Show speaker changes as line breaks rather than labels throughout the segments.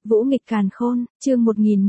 Vũ nghịch càn khôn, chương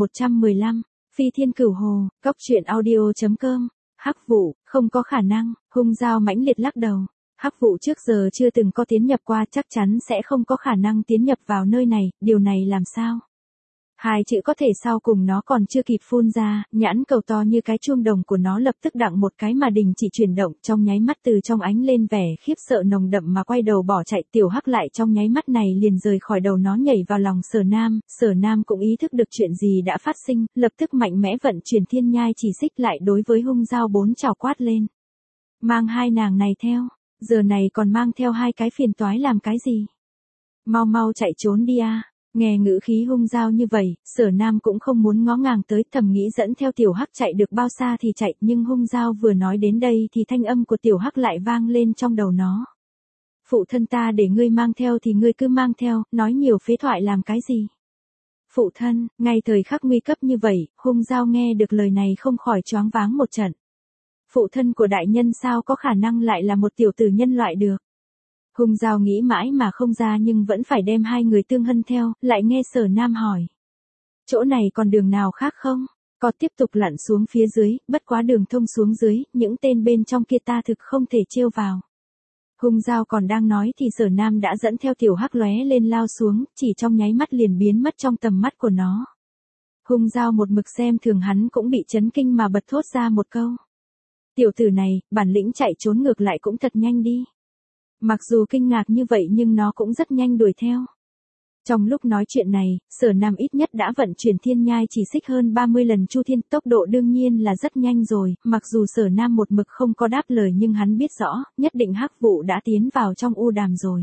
1115, Phi thiên cửu hồ, cóc truyện audio.com, Hắc Vũ, không có khả năng, Hung Dao mãnh liệt lắc đầu. Hắc Vũ trước giờ chưa từng có tiến nhập qua, chắc chắn sẽ không có khả năng tiến nhập vào nơi này, điều này làm sao? Hai chữ có thể sau cùng nó còn chưa kịp phun ra, nhãn cầu to như cái chuông đồng của nó lập tức đặng một cái mà đình chỉ chuyển động, trong nháy mắt từ trong ánh lên vẻ khiếp sợ nồng đậm mà quay đầu bỏ chạy. Tiểu Hắc lại trong nháy mắt này liền rời khỏi đầu nó nhảy vào lòng Sở Nam cũng ý thức được chuyện gì đã phát sinh, lập tức mạnh mẽ vận chuyển thiên nhai chỉ xích lại đối với Hung Dao bốn trảo quát lên. Mang hai nàng này theo, giờ này còn mang theo hai cái phiền toái làm cái gì? Mau mau chạy trốn đi a. Nghe ngữ khí Hung Dao như vậy, Sở Nam cũng không muốn ngó ngàng tới, thầm nghĩ dẫn theo Tiểu Hắc chạy được bao xa thì chạy, nhưng Hung Dao vừa nói đến đây thì thanh âm của Tiểu Hắc lại vang lên trong đầu nó. Phụ thân ta để ngươi mang theo thì ngươi cứ mang theo, nói nhiều phế thoại làm cái gì? Phụ thân, ngay thời khắc nguy cấp như vậy, Hung Dao nghe được lời này không khỏi choáng váng một trận. Phụ thân của đại nhân sao có khả năng lại là một tiểu tử nhân loại được? Hung Dao nghĩ mãi mà không ra nhưng vẫn phải đem hai người Tương Hân theo, lại nghe Sở Nam hỏi. Chỗ này còn đường nào khác không? Có tiếp tục lặn xuống phía dưới, bất quá đường thông xuống dưới, những tên bên trong kia ta thực không thể trêu vào. Hung Dao còn đang nói thì Sở Nam đã dẫn theo Tiểu Hắc lóe lên lao xuống, chỉ trong nháy mắt liền biến mất trong tầm mắt của nó. Hung Dao một mực xem thường hắn cũng bị chấn kinh mà bật thốt ra một câu. Tiểu tử này, bản lĩnh chạy trốn ngược lại cũng thật nhanh đi. Mặc dù kinh ngạc như vậy nhưng nó cũng rất nhanh đuổi theo. Trong lúc nói chuyện này, Sở Nam ít nhất đã vận chuyển thiên nhai chỉ xích hơn 30 lần chu thiên, tốc độ đương nhiên là rất nhanh rồi, mặc dù Sở Nam một mực không có đáp lời nhưng hắn biết rõ, nhất định Hắc Vũ đã tiến vào trong u đàm rồi.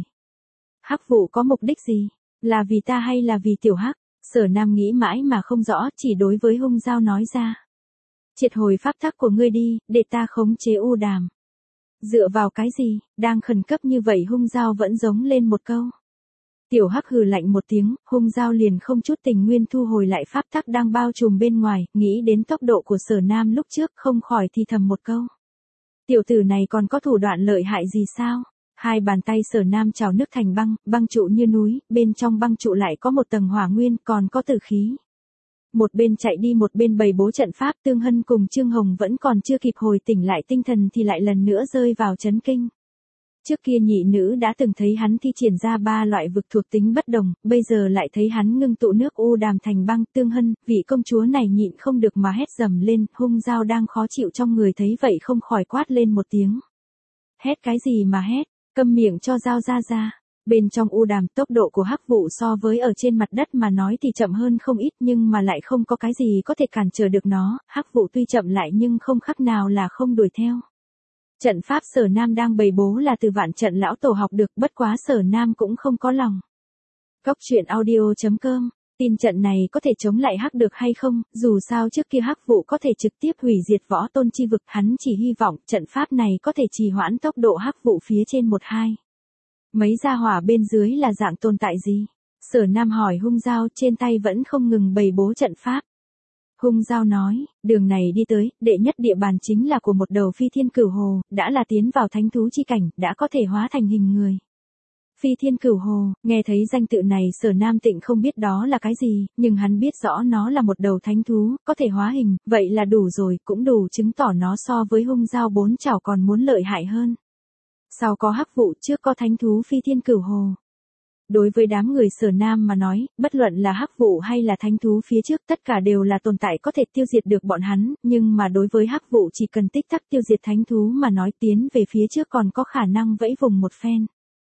Hắc Vũ có mục đích gì? Là vì ta hay là vì Tiểu Hắc? Sở Nam nghĩ mãi mà không rõ, chỉ đối với Hung Dao nói ra. Triệt hồi pháp tắc của ngươi đi, để ta khống chế u đàm. Dựa vào cái gì, đang khẩn cấp như vậy Hung Dao vẫn giống lên một câu. Tiểu Hắc hừ lạnh một tiếng, Hung Dao liền không chút tình nguyên thu hồi lại pháp tắc đang bao trùm bên ngoài, nghĩ đến tốc độ của Sở Nam lúc trước không khỏi thì thầm một câu. Tiểu tử này còn có thủ đoạn lợi hại gì sao? Hai bàn tay Sở Nam trào nước thành băng, băng trụ như núi, bên trong băng trụ lại có một tầng hỏa nguyên, còn có tử khí. Một bên chạy đi một bên bày bố trận pháp, Tương Hân cùng Trương Hồng vẫn còn chưa kịp hồi tỉnh lại tinh thần thì lại lần nữa rơi vào chấn kinh. Trước kia nhị nữ đã từng thấy hắn thi triển ra ba loại vực thuộc tính bất đồng, bây giờ lại thấy hắn ngưng tụ nước u đàm thành băng. Tương Hân, vị công chúa này nhịn không được mà hét dầm lên, Hung Dao đang khó chịu trong người thấy vậy không khỏi quát lên một tiếng. Hét cái gì mà hét, câm miệng cho Dao ra. Bên trong u đàm, tốc độ của Hắc Vũ so với ở trên mặt đất mà nói thì chậm hơn không ít nhưng mà lại không có cái gì có thể cản trở được nó. Hắc Vũ tuy chậm lại nhưng không khác nào là không đuổi theo. Trận pháp Sở Nam đang bày bố là từ Vạn Trận lão tổ học được, bất quá Sở Nam cũng không có lòng. Cóc truyện audio.com, tin trận này có thể chống lại Hắc được hay không? Dù sao trước kia Hắc Vũ có thể trực tiếp hủy diệt võ tôn chi vực, hắn chỉ hy vọng trận pháp này có thể trì hoãn tốc độ Hắc Vũ phía trên 1-2. Mấy gia hỏa bên dưới là dạng tồn tại gì? Sở Nam hỏi Hung Dao, trên tay vẫn không ngừng bày bố trận pháp. Hung Dao nói, đường này đi tới, đệ nhất địa bàn chính là của một đầu phi thiên cửu hồ, đã là tiến vào thánh thú chi cảnh, đã có thể hóa thành hình người. Phi thiên cửu hồ, nghe thấy danh tự này Sở Nam Tịnh không biết đó là cái gì, nhưng hắn biết rõ nó là một đầu thánh thú, có thể hóa hình, vậy là đủ rồi, cũng đủ chứng tỏ nó so với Hung Dao bốn trảo còn muốn lợi hại hơn. Sau có Hắc Vũ, trước có thánh thú phi thiên cửu hồ. Đối với đám người Sở Nam mà nói, bất luận là Hắc Vũ hay là thánh thú phía trước tất cả đều là tồn tại có thể tiêu diệt được bọn hắn, nhưng mà đối với Hắc Vũ chỉ cần tích tắc tiêu diệt thánh thú mà nói tiến về phía trước còn có khả năng vẫy vùng một phen.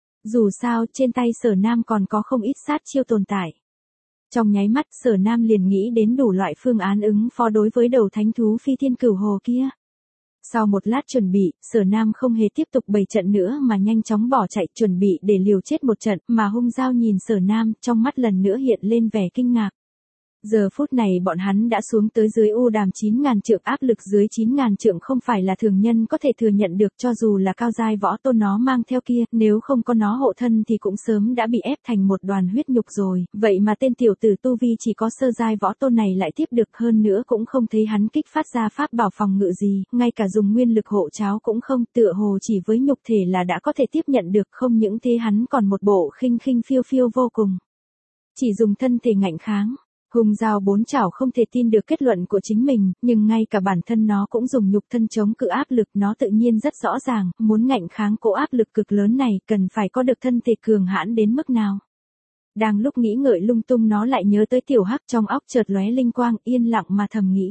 Dù sao trên tay Sở Nam còn có không ít sát chiêu tồn tại. Trong nháy mắt Sở Nam liền nghĩ đến đủ loại phương án ứng phó đối với đầu thánh thú phi thiên cửu hồ kia. Sau một lát chuẩn bị, Sở Nam không hề tiếp tục bày trận nữa mà nhanh chóng bỏ chạy chuẩn bị để liều chết một trận, mà Hung Dao nhìn Sở Nam, trong mắt lần nữa hiện lên vẻ kinh ngạc. Giờ phút này bọn hắn đã xuống tới dưới u đàm 9.000 trượng, áp lực dưới 9.000 trượng không phải là thường nhân có thể thừa nhận được, cho dù là cao giai võ tôn nó mang theo kia, nếu không có nó hộ thân thì cũng sớm đã bị ép thành một đoàn huyết nhục rồi, vậy mà tên tiểu tử tu vi chỉ có sơ giai võ tôn này lại tiếp được, hơn nữa cũng không thấy hắn kích phát ra pháp bảo phòng ngự gì, ngay cả dùng nguyên lực hộ cháo cũng không, tựa hồ chỉ với nhục thể là đã có thể tiếp nhận được, không những thế hắn còn một bộ khinh khinh phiêu phiêu vô cùng. chỉ dùng thân thể ngạnh kháng. Hung dao bốn chảo không thể tin được kết luận của chính mình, nhưng ngay cả bản thân nó cũng dùng nhục thân chống cự áp lực, nó tự nhiên rất rõ ràng, muốn ngạnh kháng cỗ áp lực cực lớn này, cần phải có được thân thể cường hãn đến mức nào. Đang lúc nghĩ ngợi lung tung nó lại nhớ tới tiểu hắc, trong óc chợt lóe linh quang, yên lặng mà thầm nghĩ.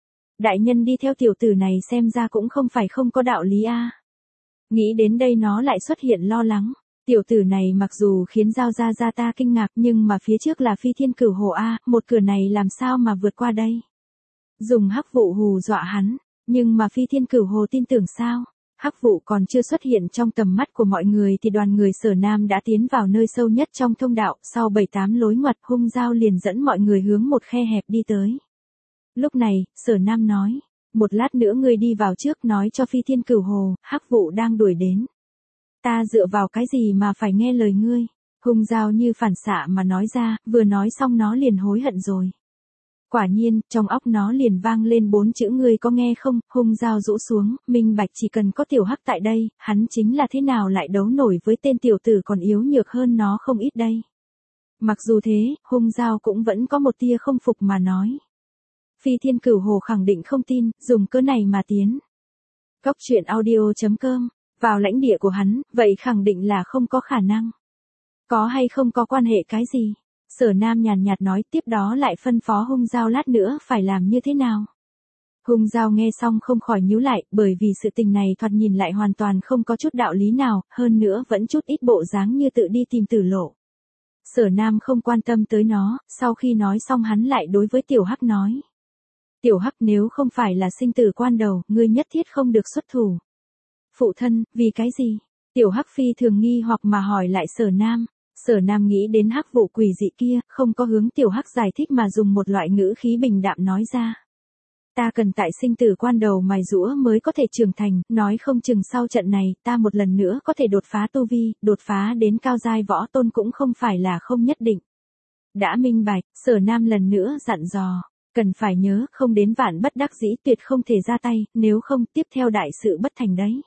Đại nhân đi theo tiểu tử này xem ra cũng không phải không có đạo lý a. Nghĩ đến đây nó lại xuất hiện lo lắng. Tiểu tử này mặc dù khiến Giao Gia Gia ta kinh ngạc, nhưng mà phía trước là Phi Thiên Cửu Hồ a, một cửa này làm sao mà vượt qua đây? Dùng hắc vụ hù dọa hắn, nhưng mà Phi Thiên Cửu Hồ tin tưởng sao? Hắc vụ còn chưa xuất hiện trong tầm mắt của mọi người thì đoàn người Sở Nam đã tiến vào nơi sâu nhất trong thông đạo, sau 7-8 lối ngoặt, Hung dao liền dẫn mọi người hướng một khe hẹp đi tới. Lúc này, Sở Nam nói, một lát nữa ngươi đi vào trước nói cho Phi Thiên Cửu Hồ, hắc vụ đang đuổi đến. Ta dựa vào cái gì mà phải nghe lời ngươi? Hung dao như phản xạ mà nói ra, vừa nói xong nó liền hối hận rồi. Quả nhiên, trong óc nó liền vang lên 4 chữ ngươi có nghe không? Hung dao rũ xuống, minh bạch chỉ cần có tiểu hắc tại đây, hắn chính là thế nào lại đấu nổi với tên tiểu tử còn yếu nhược hơn nó không ít đây. Mặc dù thế, Hung dao cũng vẫn có một tia không phục mà nói. Phi Thiên Cửu Hồ khẳng định không tin, dùng cớ này mà tiến. Cóc truyện audio.com, vào lãnh địa của hắn, vậy khẳng định là không có khả năng. Có hay không có quan hệ cái gì? Sở Nam nhàn nhạt nói, tiếp đó lại phân phó Hung dao lát nữa phải làm như thế nào. Hung dao nghe xong không khỏi nhíu lại, bởi vì sự tình này thoạt nhìn lại hoàn toàn không có chút đạo lý nào, hơn nữa vẫn chút ít bộ dáng như tự đi tìm tử lộ. Sở Nam không quan tâm tới nó, sau khi nói xong hắn lại đối với Tiểu Hắc nói. Tiểu Hắc, nếu không phải là sinh tử quan đầu, ngươi nhất thiết không được xuất thủ. Phụ thân, vì cái gì? Tiểu Hắc phi thường nghi hoặc mà hỏi lại Sở Nam. Sở Nam nghĩ đến hắc vụ quỷ dị kia, không có hướng Tiểu Hắc giải thích mà dùng một loại ngữ khí bình đạm nói ra. Ta cần tại sinh tử quan đầu mài giũa mới có thể trưởng thành, nói không chừng sau trận này, ta một lần nữa có thể đột phá tu vi, đột phá đến cao giai võ tôn cũng không phải là không nhất định. Đã minh bạch, Sở Nam lần nữa dặn dò. Cần phải nhớ, không đến vạn bất đắc dĩ tuyệt không thể ra tay, nếu không tiếp theo đại sự bất thành đấy.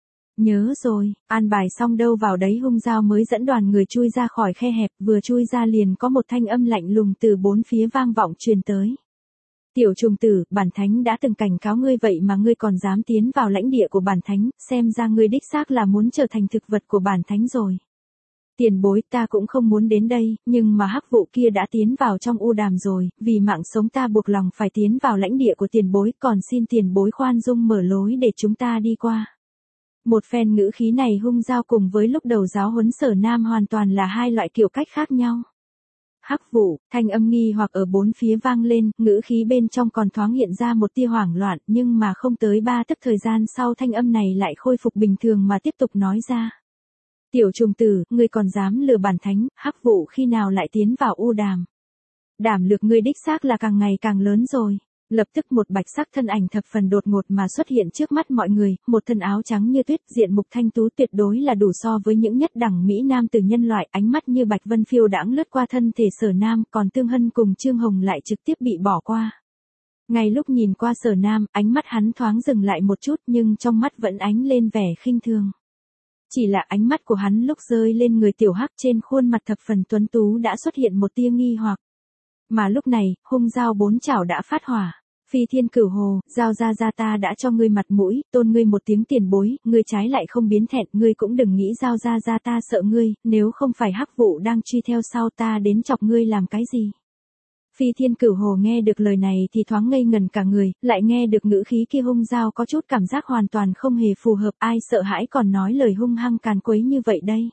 Nhớ rồi, an bài xong đâu vào đấy. Hung dao mới dẫn đoàn người chui ra khỏi khe hẹp, vừa chui ra liền có một thanh âm lạnh lùng từ bốn phía vang vọng truyền tới. Tiểu trùng tử, bản thánh đã từng cảnh cáo ngươi vậy mà ngươi còn dám tiến vào lãnh địa của bản thánh, xem ra ngươi đích xác là muốn trở thành thực vật của bản thánh rồi. Tiền bối, ta cũng không muốn đến đây, nhưng mà hắc vụ kia đã tiến vào trong u đàm rồi, vì mạng sống ta buộc lòng phải tiến vào lãnh địa của tiền bối, còn xin tiền bối khoan dung mở lối để chúng ta đi qua. Một phen ngữ khí này Hung dao cùng với lúc đầu giáo huấn Sở Nam hoàn toàn là hai loại kiểu cách khác nhau. Hắc vụ, thanh âm nghi hoặc ở bốn phía vang lên, ngữ khí bên trong còn thoáng hiện ra một tia hoảng loạn, nhưng mà không tới 3 tức thời gian sau thanh âm này lại khôi phục bình thường mà tiếp tục nói ra. Tiểu trùng tử, ngươi còn dám lừa bản thánh, hắc vụ khi nào lại tiến vào u đàm. Đảm lược ngươi đích xác là càng ngày càng lớn rồi. Lập tức một bạch sắc thân ảnh thập phần đột ngột mà xuất hiện trước mắt mọi người, một thân áo trắng như tuyết, diện mục thanh tú tuyệt đối là đủ so với những nhất đẳng mỹ nam từ nhân loại, ánh mắt như bạch vân phiêu đãng lướt qua thân thể Sở Nam, còn Tương Hân cùng Trương Hồng lại trực tiếp bị bỏ qua. Ngay lúc nhìn qua Sở Nam, ánh mắt hắn thoáng dừng lại một chút nhưng trong mắt vẫn ánh lên vẻ khinh thường. Chỉ là ánh mắt của hắn lúc rơi lên người Tiểu Hắc trên khuôn mặt thập phần tuấn tú đã xuất hiện một tia nghi hoặc. Mà lúc này, Hung dao bốn chảo đã phát hỏa. Phi Thiên Cửu Hồ, Giao Gia Gia ta đã cho ngươi mặt mũi, tôn ngươi một tiếng tiền bối, ngươi trái lại không biến thẹn, ngươi cũng đừng nghĩ Giao Gia Gia ta sợ ngươi, nếu không phải hắc vụ đang truy theo sau ta đến chọc ngươi làm cái gì. Phi Thiên Cửu Hồ nghe được lời này thì thoáng ngây ngần cả người, lại nghe được ngữ khí kia Hung dao có chút cảm giác hoàn toàn không hề phù hợp, ai sợ hãi còn nói lời hung hăng càn quấy như vậy đây.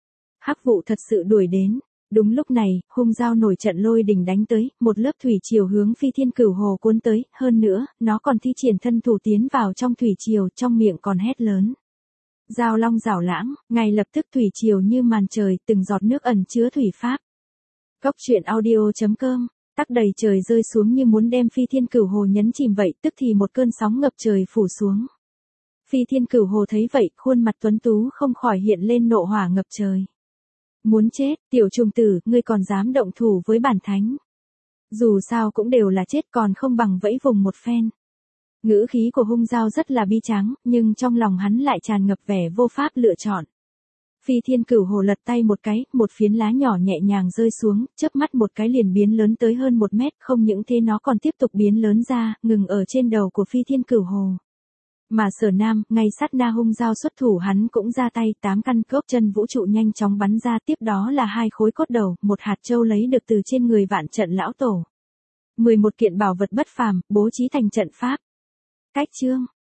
Hắc vụ thật sự đuổi đến. Đúng lúc này, Hung dao nổi trận lôi đình đánh tới, một lớp thủy triều hướng Phi Thiên Cửu Hồ cuốn tới, hơn nữa, nó còn thi triển thân thủ tiến vào trong thủy triều, trong miệng còn hét lớn. Giao long rảo lãng, ngay lập tức thủy triều như màn trời, từng giọt nước ẩn chứa thủy pháp. Cóc truyện audio.com, tắc đầy trời rơi xuống như muốn đem Phi Thiên Cửu Hồ nhấn chìm vậy, tức thì một cơn sóng ngập trời phủ xuống. Phi Thiên Cửu Hồ thấy vậy, khuôn mặt tuấn tú không khỏi hiện lên nộ hỏa ngập trời. Muốn chết, tiểu trùng tử, ngươi còn dám động thủ với bản thánh. Dù sao cũng đều là chết còn không bằng vẫy vùng một phen. Ngữ khí của Hung dao rất là bi tráng, nhưng trong lòng hắn lại tràn ngập vẻ vô pháp lựa chọn. Phi Thiên Cửu Hồ lật tay một cái, một phiến lá nhỏ nhẹ nhàng rơi xuống, chớp mắt một cái liền biến lớn tới hơn 1 mét, không những thế nó còn tiếp tục biến lớn ra, ngừng ở trên đầu của Phi Thiên Cửu Hồ. Mà Sở Nam, ngay sát na hung dao xuất thủ hắn cũng ra tay, 8 căn cốc chân vũ trụ nhanh chóng bắn ra, tiếp đó là 2 khối cốt đầu, 1 hạt châu lấy được từ trên người Vạn Trận lão tổ. 11 kiện bảo vật bất phàm, bố trí thành trận pháp. Cách chương